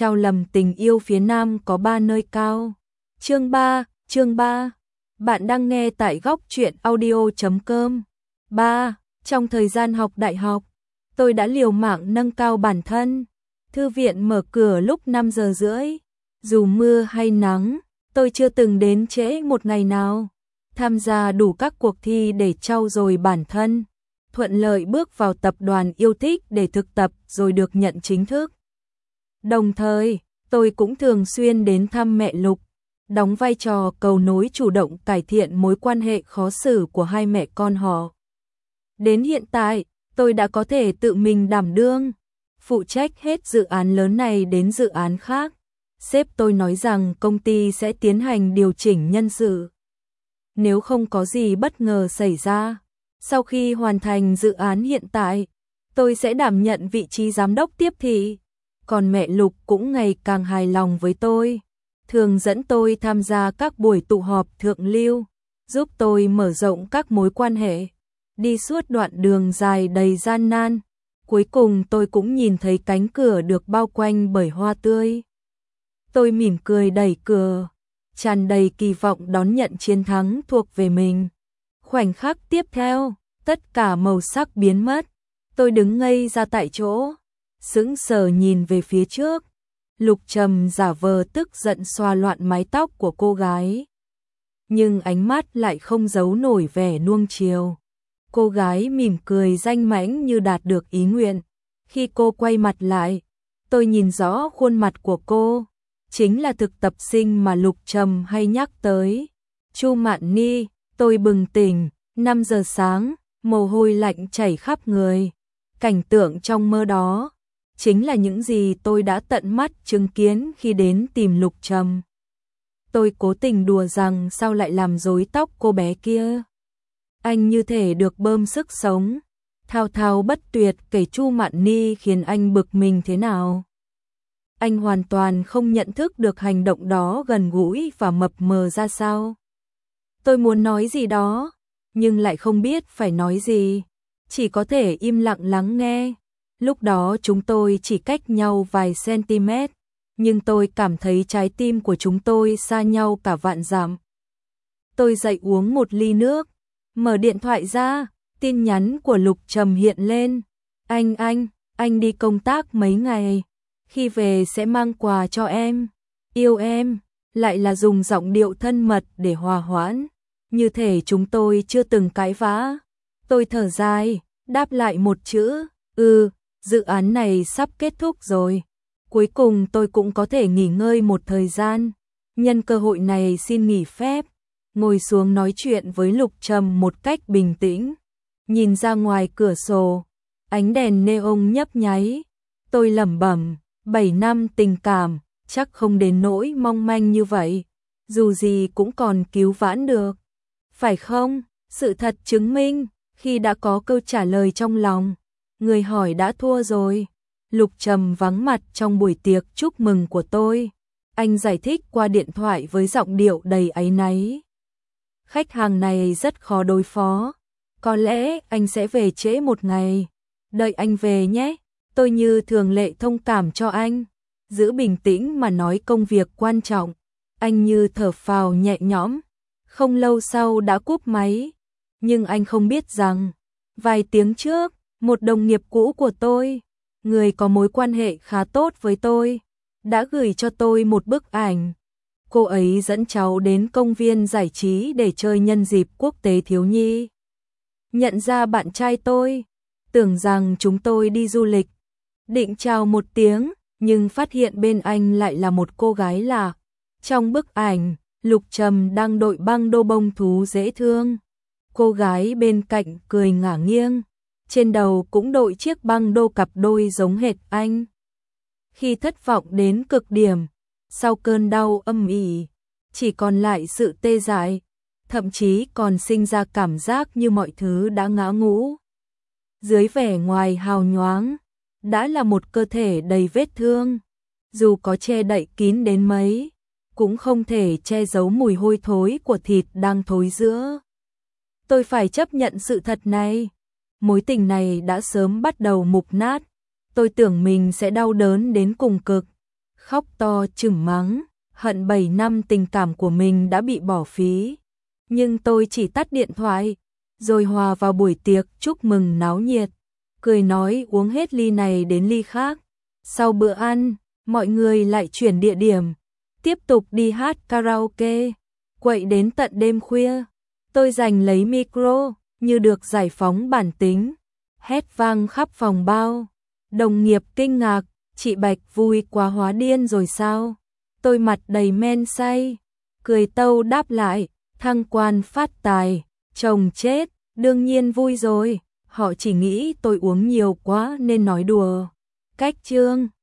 trao lầm tình yêu phía Nam có 3 nơi cao. Chương 3. Bạn đang nghe tại góc truyện audio.com. 3. Trong thời gian học đại học, tôi đã liều mạng nâng cao bản thân. Thư viện mở cửa lúc 5 giờ rưỡi. Dù mưa hay nắng, tôi chưa từng đến trễ một ngày nào. Tham gia đủ các cuộc thi để trau dồi bản thân. Thuận lợi bước vào tập đoàn yêu thích để thực tập rồi được nhận chính thức. Đồng thời, tôi cũng thường xuyên đến thăm mẹ Lục, đóng vai trò cầu nối chủ động cải thiện mối quan hệ khó xử của hai mẹ con họ. Đến hiện tại, tôi đã có thể tự mình đảm đương, phụ trách hết dự án lớn này đến dự án khác. Sếp tôi nói rằng công ty sẽ tiến hành điều chỉnh nhân sự. Nếu không có gì bất ngờ xảy ra, sau khi hoàn thành dự án hiện tại, tôi sẽ đảm nhận vị trí giám đốc tiếp thị. Còn mẹ Lục cũng ngày càng hài lòng với tôi, thường dẫn tôi tham gia các buổi tụ họp thượng lưu, giúp tôi mở rộng các mối quan hệ. Đi suốt đoạn đường dài đầy gian nan, cuối cùng tôi cũng nhìn thấy cánh cửa được bao quanh bởi hoa tươi. Tôi mỉm cười đẩy cửa, tràn đầy kỳ vọng đón nhận chiến thắng thuộc về mình. Khoảnh khắc tiếp theo, tất cả màu sắc biến mất. Tôi đứng ngây ra tại chỗ, sững sờ nhìn về phía trước. Lục Trầm giả vờ tức giận xoa loạn mái tóc của cô gái, nhưng ánh mắt lại không giấu nổi vẻ nuông chiều. Cô gái mỉm cười danh mãnh như đạt được ý nguyện. Khi cô quay mặt lại, tôi nhìn rõ khuôn mặt của cô, chính là thực tập sinh mà Lục Trầm hay nhắc tới, Chu Mạn Ni. Tôi bừng tỉnh, 5 giờ sáng, mồ hôi lạnh chảy khắp người. Cảnh tượng trong mơ đó chính là những gì tôi đã tận mắt chứng kiến khi đến tìm Lục Trầm. Tôi cố tình đùa rằng sao lại làm rối tóc cô bé kia. Anh như thể được bơm sức sống, thao thao bất tuyệt kể Chu Mạn Ni khiến anh bực mình thế nào. Anh hoàn toàn không nhận thức được hành động đó gần gũi và mập mờ ra sao. Tôi muốn nói gì đó, nhưng lại không biết phải nói gì, chỉ có thể im lặng lắng nghe. Lúc đó chúng tôi chỉ cách nhau vài cm, nhưng tôi cảm thấy trái tim của chúng tôi xa nhau cả vạn dặm. Tôi dậy uống một ly nước, mở điện thoại ra, tin nhắn của Lục Trầm hiện lên. Anh đi công tác mấy ngày, khi về sẽ mang quà cho em, yêu em, lại là dùng giọng điệu thân mật để hòa hoãn, như thể chúng tôi chưa từng cãi vã. Tôi thở dài, đáp lại một chữ, dự án này sắp kết thúc rồi. Cuối cùng tôi cũng có thể nghỉ ngơi một thời gian. Nhân cơ hội này xin nghỉ phép, ngồi xuống nói chuyện với Lục Trầm một cách bình tĩnh. Nhìn ra ngoài cửa sổ, ánh đèn neon nhấp nháy. Tôi lẩm bẩm, 7 năm tình cảm, chắc không đến nỗi mong manh như vậy. Dù gì cũng còn cứu vãn được. Phải không? Sự thật chứng minh, khi đã có câu trả lời trong lòng, người hỏi đã thua rồi. Lục Trầm vắng mặt trong buổi tiệc chúc mừng của tôi. Anh giải thích qua điện thoại với giọng điệu đầy áy náy. Khách hàng này rất khó đối phó, có lẽ anh sẽ về trễ một ngày. Đợi anh về nhé. Tôi như thường lệ thông cảm cho anh, giữ bình tĩnh mà nói công việc quan trọng. Anh như thở phào nhẹ nhõm, không lâu sau đã cúp máy. Nhưng anh không biết rằng, vài tiếng trước, một đồng nghiệp cũ của tôi, người có mối quan hệ khá tốt với tôi, đã gửi cho tôi một bức ảnh. Cô ấy dẫn cháu đến công viên giải trí để chơi nhân dịp quốc tế thiếu nhi. Nhận ra bạn trai tôi, tưởng rằng chúng tôi đi du lịch, định chào một tiếng, nhưng phát hiện bên anh lại là một cô gái lạ. Trong bức ảnh, Lục Trầm đang đội băng đô bông thú dễ thương. Cô gái bên cạnh cười ngả nghiêng, trên đầu cũng đội chiếc băng đô cặp đôi giống hệt anh. Khi thất vọng đến cực điểm, sau cơn đau âm ỉ, chỉ còn lại sự tê dại, thậm chí còn sinh ra cảm giác như mọi thứ đã ngã ngũ. Dưới vẻ ngoài hào nhoáng, đã là một cơ thể đầy vết thương, dù có che đậy kín đến mấy, cũng không thể che giấu mùi hôi thối của thịt đang thối rữa. Tôi phải chấp nhận sự thật này, mối tình này đã sớm bắt đầu mục nát. Tôi tưởng mình sẽ đau đớn đến cùng cực, khóc to chửng mắng, hận 7 năm tình cảm của mình đã bị bỏ phí. Nhưng tôi chỉ tắt điện thoại, rồi hòa vào buổi tiệc chúc mừng náo nhiệt, cười nói uống hết ly này đến ly khác. Sau bữa ăn, mọi người lại chuyển địa điểm, tiếp tục đi hát karaoke, quậy đến tận đêm khuya. Tôi giành lấy micro, như được giải phóng bản tính, hét vang khắp phòng bao. Đồng nghiệp kinh ngạc, chị Bạch vui quá hóa điên rồi sao? Tôi mặt đầy men say, cười tâu đáp lại, thăng quan phát tài, chồng chết, đương nhiên vui rồi. Họ chỉ nghĩ tôi uống nhiều quá nên nói đùa. Cách chương